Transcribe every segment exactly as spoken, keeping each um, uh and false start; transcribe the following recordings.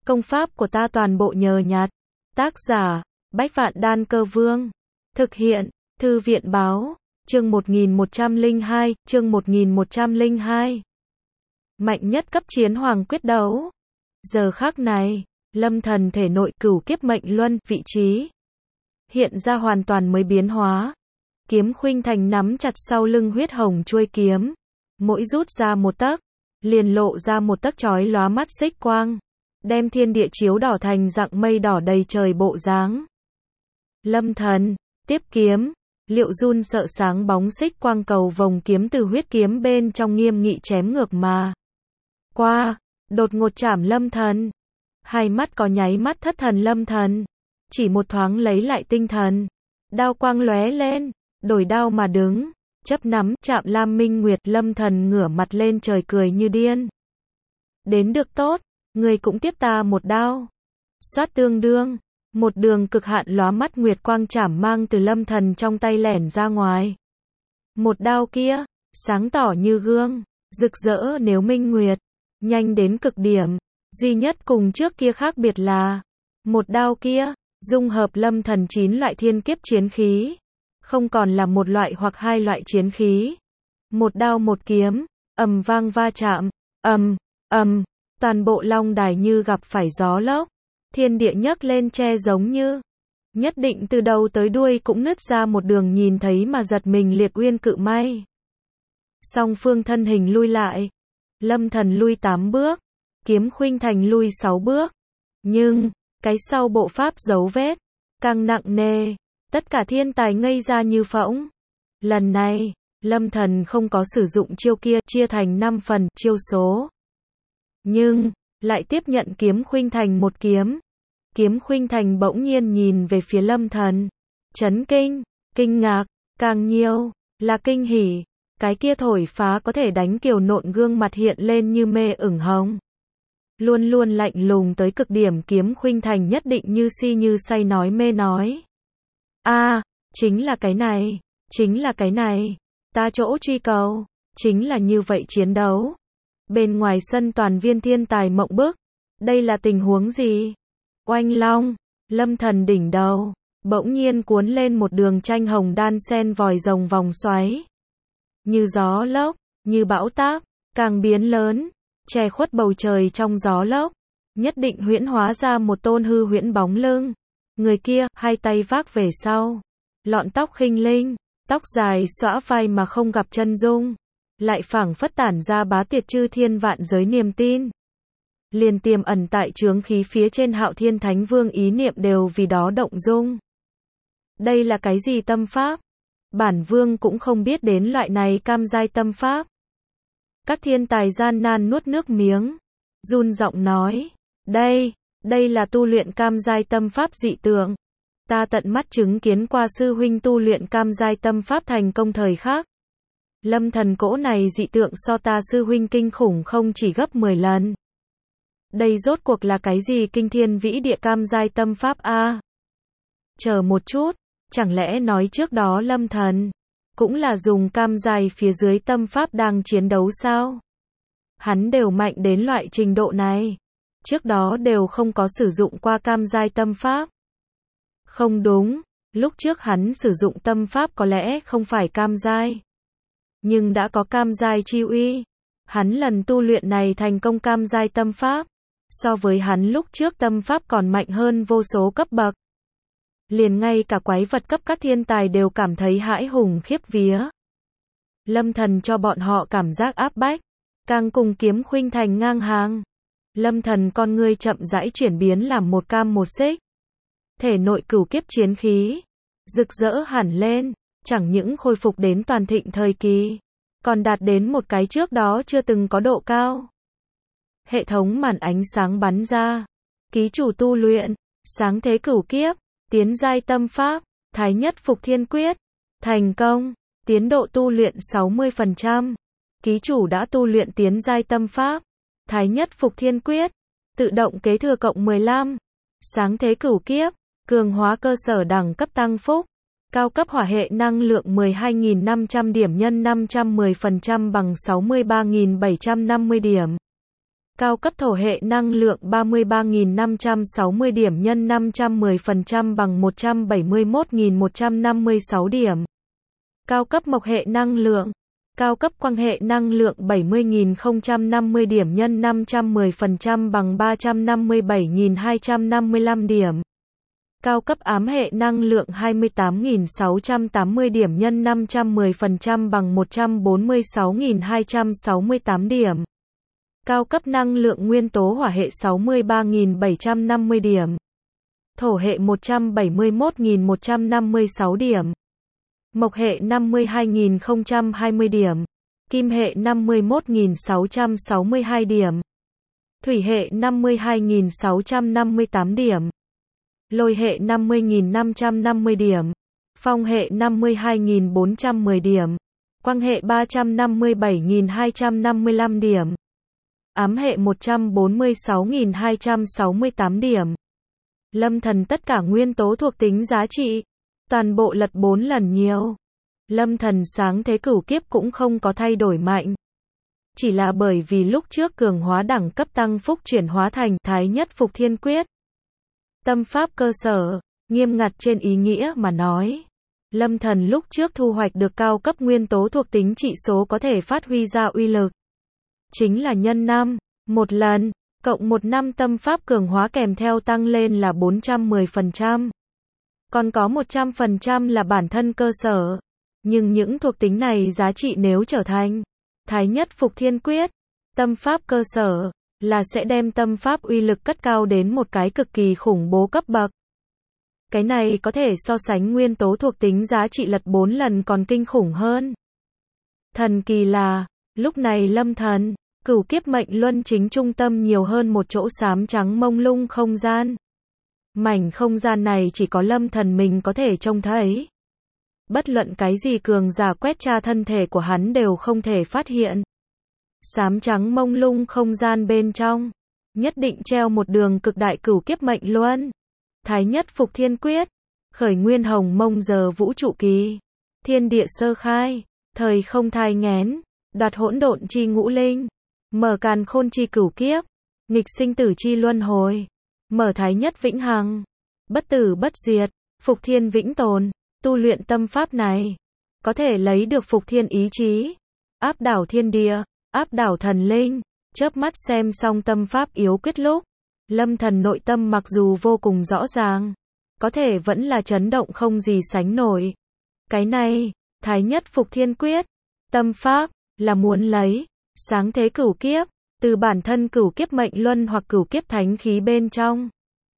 Công pháp của ta toàn bộ nhờ nhặt. Tác giả, Bách Vạn Đan Cơ Vương. Thực hiện, Thư viện báo, chương một nghìn một trăm lẻ hai, chương một nghìn một trăm lẻ hai. Mạnh nhất cấp chiến hoàng quyết đấu. Giờ khắc này, Lâm Thần thể nội cửu kiếp mệnh luân, vị trí hiện ra hoàn toàn mới biến hóa. Kiếm khuynh thành nắm chặt sau lưng huyết hồng chuôi kiếm, mỗi rút ra một tấc, liền lộ ra một tấc chói lóa mắt xích quang, đem thiên địa chiếu đỏ thành dạng mây đỏ đầy trời bộ dáng. Lâm Thần tiếp kiếm, liệu run sợ sáng bóng xích quang cầu vòng kiếm từ huyết kiếm bên trong nghiêm nghị chém ngược mà qua, đột ngột chạm Lâm Thần. Hai mắt có nháy mắt thất thần Lâm Thần, chỉ một thoáng lấy lại tinh thần, đao quang lóe lên, đổi đao mà đứng, chấp nắm, chạm Lam Minh Nguyệt. Lâm Thần ngửa mặt lên trời cười như điên. Đến được tốt, người cũng tiếp ta một đao. Xoát tương đương, một đường cực hạn lóa mắt nguyệt quang chảm mang từ Lâm Thần trong tay lẻn ra ngoài. Một đao kia, sáng tỏ như gương, rực rỡ nếu minh nguyệt, nhanh đến cực điểm. Duy nhất cùng trước kia khác biệt là, một đao kia, dung hợp Lâm Thần chín loại thiên kiếp chiến khí. Không còn là một loại hoặc hai loại chiến khí. Một đao một kiếm, ầm vang va chạm, ầm, ầm, toàn bộ long đài như gặp phải gió lốc. Thiên địa nhấc lên che giống như, nhất định từ đầu tới đuôi cũng nứt ra một đường nhìn thấy mà giật mình liệt uyên cự may. Song phương thân hình lui lại. Lâm Thần lui tám bước. Kiếm khuynh thành lui sáu bước. Nhưng, cái sau bộ pháp dấu vết, càng nặng nề. Tất cả thiên tài ngây ra như phỗng. Lần này, Lâm Thần không có sử dụng chiêu kia, chia thành năm phần, chiêu số. Nhưng, lại tiếp nhận kiếm khuynh thành một kiếm. Kiếm khuynh thành bỗng nhiên nhìn về phía Lâm Thần. Chấn kinh, kinh ngạc, càng nhiều, là kinh hỉ. Cái kia thổi phá có thể đánh kiều nộn gương mặt hiện lên như mê ửng hồng. Luôn luôn lạnh lùng tới cực điểm kiếm khuynh thành nhất định như si như say nói mê nói. A, à, chính là cái này, chính là cái này, ta chỗ truy cầu, chính là như vậy chiến đấu. Bên ngoài sân toàn viên thiên tài mộng bức, đây là tình huống gì? Oanh long, Lâm Thần đỉnh đầu, bỗng nhiên cuốn lên một đường tranh hồng đan sen vòi rồng vòng xoáy. Như gió lốc, như bão táp, càng biến lớn, che khuất bầu trời trong gió lốc, nhất định huyễn hóa ra một tôn hư huyễn bóng lưng. Người kia, hai tay vác về sau, lọn tóc khinh linh, tóc dài xõa vai mà không gặp chân dung, lại phảng phất tản ra bá tuyệt chư thiên vạn giới niềm tin. Liền tiềm ẩn tại chướng khí phía trên Hạo Thiên Thánh Vương ý niệm đều vì đó động dung. Đây là cái gì tâm pháp? Bản vương cũng không biết đến loại này cam giai tâm pháp. Các thiên tài gian nan nuốt nước miếng, run giọng nói, đây, đây là tu luyện cam giai tâm pháp dị tượng. Ta tận mắt chứng kiến qua sư huynh tu luyện cam giai tâm pháp thành công thời khắc. Lâm Thần cỗ này dị tượng so ta sư huynh kinh khủng không chỉ gấp mười lần. Đây rốt cuộc là cái gì kinh thiên vĩ địa cam giai tâm pháp a? À? Chờ một chút, chẳng lẽ nói trước đó Lâm Thần cũng là dùng cam giai phía dưới tâm pháp đang chiến đấu sao? Hắn đều mạnh đến loại trình độ này, trước đó đều không có sử dụng qua cam giai tâm pháp. Không đúng, lúc trước hắn sử dụng tâm pháp có lẽ không phải cam giai, nhưng đã có cam giai chi uy. Hắn lần tu luyện này thành công cam giai tâm pháp, so với hắn lúc trước tâm pháp còn mạnh hơn vô số cấp bậc. Liền ngay cả quái vật cấp các thiên tài đều cảm thấy hãi hùng khiếp vía. Lâm Thần cho bọn họ cảm giác áp bách, càng cùng kiếm khuynh thành ngang hàng. Lâm Thần con ngươi chậm rãi chuyển biến làm một cam một xích. Thể nội cửu kiếp chiến khí, rực rỡ hẳn lên, chẳng những khôi phục đến toàn thịnh thời kỳ, còn đạt đến một cái trước đó chưa từng có độ cao. Hệ thống màn ánh sáng bắn ra. Ký chủ tu luyện, sáng thế cửu kiếp, tiến giai tâm pháp, thái nhất phục thiên quyết, thành công, tiến độ tu luyện sáu mươi phần trăm. Ký chủ đã tu luyện tiến giai tâm pháp, thái nhất phục thiên quyết, tự động kế thừa cộng mười lăm. Sáng thế cửu kiếp, cường hóa cơ sở đẳng cấp tăng phúc, cao cấp hỏa hệ năng lượng mười hai nghìn năm trăm điểm nhân năm trăm mười phần trăm bằng sáu mươi ba nghìn bảy trăm năm mươi điểm. Cao cấp thổ hệ năng lượng ba mươi ba nghìn năm trăm sáu mươi điểm nhân năm trăm mười phần trăm bằng một trăm bảy mươi mốt nghìn một trăm năm mươi sáu điểm. Cao cấp mộc hệ năng lượng. Cao cấp quang hệ năng lượng bảy mươi nghìn không trăm năm mươi điểm nhân năm trăm mười phần trăm bằng ba trăm năm mươi bảy nghìn hai trăm năm mươi lăm điểm. Cao cấp ám hệ năng lượng hai mươi tám nghìn sáu trăm tám mươi điểm nhân năm trăm mười phần trăm bằng một trăm bốn mươi sáu nghìn hai trăm sáu mươi tám điểm. Cao cấp năng lượng nguyên tố hỏa hệ sáu mươi ba nghìn bảy trăm năm mươi điểm. Thổ hệ một trăm bảy mươi mốt nghìn một trăm năm mươi sáu điểm. Mộc hệ năm mươi hai nghìn không trăm hai mươi điểm. Kim hệ năm mươi mốt nghìn sáu trăm sáu mươi hai điểm. Thủy hệ năm mươi hai nghìn sáu trăm năm mươi tám điểm. Lôi hệ năm mươi nghìn năm trăm năm mươi điểm. Phong hệ năm mươi hai nghìn bốn trăm mười điểm. Quang hệ ba trăm năm mươi bảy nghìn hai trăm năm mươi lăm điểm. Ám hệ một trăm bốn mươi sáu nghìn hai trăm sáu mươi tám điểm. Lâm thần tất cả nguyên tố thuộc tính giá trị. Toàn bộ lật bốn lần nhiều. Lâm thần sáng thế cửu kiếp cũng không có thay đổi mạnh. Chỉ là bởi vì lúc trước cường hóa đẳng cấp tăng phúc chuyển hóa thành Thái Nhất Phục Thiên Quyết. Tâm pháp cơ sở, nghiêm ngặt trên ý nghĩa mà nói. Lâm thần lúc trước thu hoạch được cao cấp nguyên tố thuộc tính trị số có thể phát huy ra uy lực. Chính là nhân năm, một lần, cộng một năm tâm pháp cường hóa kèm theo tăng lên là bốn trăm mười phần trăm. Còn có một trăm phần trăm là bản thân cơ sở. Nhưng những thuộc tính này giá trị nếu trở thành Thái Nhất Phục Thiên Quyết, tâm pháp cơ sở, là sẽ đem tâm pháp uy lực cất cao đến một cái cực kỳ khủng bố cấp bậc. Cái này có thể so sánh nguyên tố thuộc tính giá trị lật bốn lần còn kinh khủng hơn. Thần kỳ là, lúc này Lâm thần, cửu kiếp mệnh luân chính trung tâm nhiều hơn một chỗ xám trắng mông lung không gian. Mảnh không gian này chỉ có Lâm thần mình có thể trông thấy. Bất luận cái gì cường giả quét tra thân thể của hắn đều không thể phát hiện. Xám trắng mông lung không gian bên trong, nhất định treo một đường cực đại cửu kiếp mệnh luân. Thái Nhất Phục Thiên Quyết, khởi nguyên hồng mông giờ vũ trụ kỳ, thiên địa sơ khai, thời không thai nghén, đoạt hỗn độn chi ngũ linh, mở càn khôn chi cửu kiếp, nghịch sinh tử chi luân hồi, mở Thái Nhất vĩnh hằng, bất tử bất diệt, Phục Thiên vĩnh tồn. Tu luyện tâm pháp này, có thể lấy được Phục Thiên ý chí, áp đảo thiên địa, áp đảo thần linh. Chớp mắt xem xong tâm pháp yếu quyết lúc, Lâm thần nội tâm mặc dù vô cùng rõ ràng, có thể vẫn là chấn động không gì sánh nổi. Cái này, Thái Nhất Phục Thiên Quyết, tâm pháp, là muốn lấy, sáng thế cửu kiếp, từ bản thân cửu kiếp mệnh luân hoặc cửu kiếp thánh khí bên trong.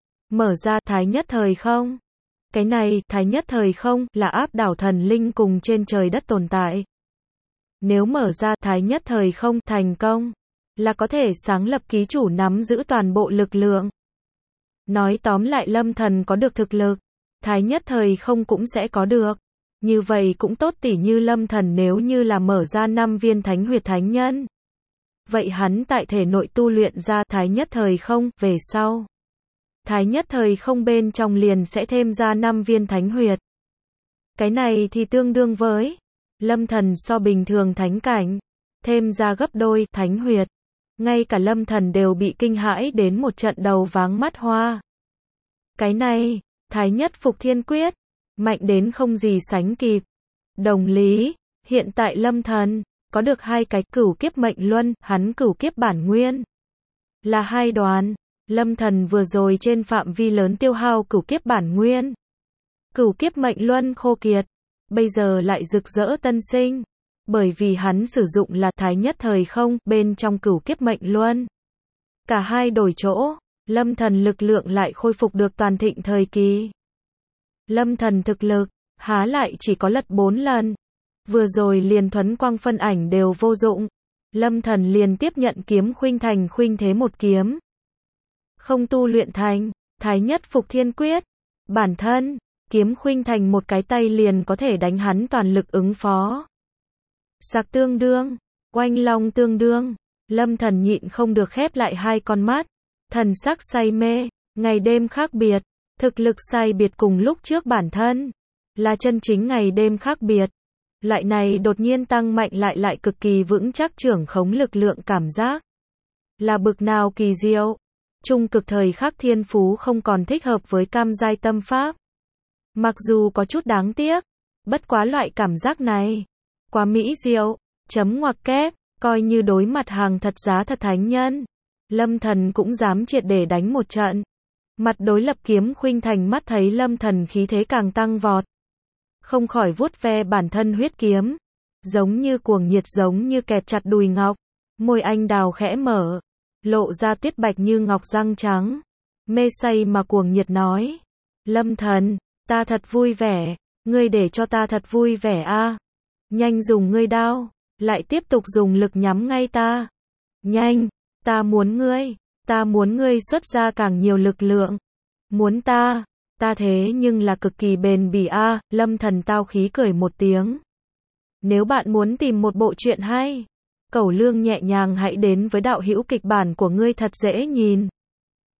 Mở ra Thái Nhất thời không. Cái này, Thái Nhất thời không, là áp đảo thần linh cùng trên trời đất tồn tại. Nếu mở ra Thái Nhất thời không thành công, là có thể sáng lập ký chủ nắm giữ toàn bộ lực lượng. Nói tóm lại Lâm thần có được thực lực, Thái Nhất thời không cũng sẽ có được. Như vậy cũng tốt, tỉ như Lâm thần nếu như là mở ra năm viên thánh huyệt thánh nhân. Vậy hắn tại thể nội tu luyện ra Thái Nhất thời không, về sau. Thái Nhất thời không bên trong liền sẽ thêm ra năm viên thánh huyệt. Cái này thì tương đương với Lâm thần so bình thường thánh cảnh, thêm ra gấp đôi thánh huyệt. Ngay cả Lâm thần đều bị kinh hãi đến một trận đầu váng mắt hoa. Cái này, Thái Nhất Phục Thiên Quyết, mạnh đến không gì sánh kịp. Đồng lý, hiện tại Lâm thần, có được hai cái cửu kiếp mệnh luân, hắn cửu kiếp bản nguyên. Là hai đoàn. Lâm thần vừa rồi trên phạm vi lớn tiêu hao cửu kiếp bản nguyên. Cửu kiếp mệnh luân khô kiệt, bây giờ lại rực rỡ tân sinh. Bởi vì hắn sử dụng là Thái Nhất thời không bên trong cửu kiếp mệnh luân. Cả hai đổi chỗ, Lâm thần lực lượng lại khôi phục được toàn thịnh thời kỳ. Lâm thần thực lực, há lại chỉ có lật bốn lần. Vừa rồi liền thuấn quang phân ảnh đều vô dụng. Lâm thần liền tiếp nhận kiếm khuynh thành khuynh thế một kiếm. Không tu luyện thành Thái Nhất Phục Thiên Quyết, bản thân kiếm khuynh thành một cái tay liền có thể đánh hắn toàn lực ứng phó. Sạc tương đương, oanh long tương đương, Lâm thần nhịn không được khép lại hai con mắt, thần sắc say mê, ngày đêm khác biệt, thực lực sai biệt cùng lúc trước bản thân, là chân chính ngày đêm khác biệt. Loại này đột nhiên tăng mạnh lại lại cực kỳ vững chắc trưởng khống lực lượng cảm giác. là bực nào kỳ diệu. Trung cực thời khắc thiên phú không còn thích hợp với cam giai tâm pháp. Mặc dù có chút đáng tiếc, bất quá loại cảm giác này quá mỹ diệu, chấm ngoặc kép, coi như đối mặt hàng thật giá thật thánh nhân, Lâm Thần cũng dám triệt để đánh một trận. Mặt đối lập Kiếm Khuynh Thành mắt thấy Lâm Thần khí thế càng tăng vọt, không khỏi vuốt ve bản thân huyết kiếm, giống như cuồng nhiệt, giống như kẹp chặt đùi ngọc, môi anh đào khẽ mở, lộ ra tuyết bạch như ngọc răng trắng, mê say mà cuồng nhiệt nói: Lâm Thần, ta thật vui vẻ, ngươi để cho ta thật vui vẻ a. Nhanh dùng ngươi đao, lại tiếp tục dùng lực nhắm ngay ta. Nhanh, ta muốn ngươi, ta muốn ngươi xuất ra càng nhiều lực lượng. Muốn ta, ta thế nhưng là cực kỳ bền bỉ a. Lâm Thần tao khí cười một tiếng. Nếu bạn muốn tìm một bộ truyện hay, cẩu lương nhẹ nhàng, hãy đến với đạo hữu kịch bản của ngươi thật dễ nhìn.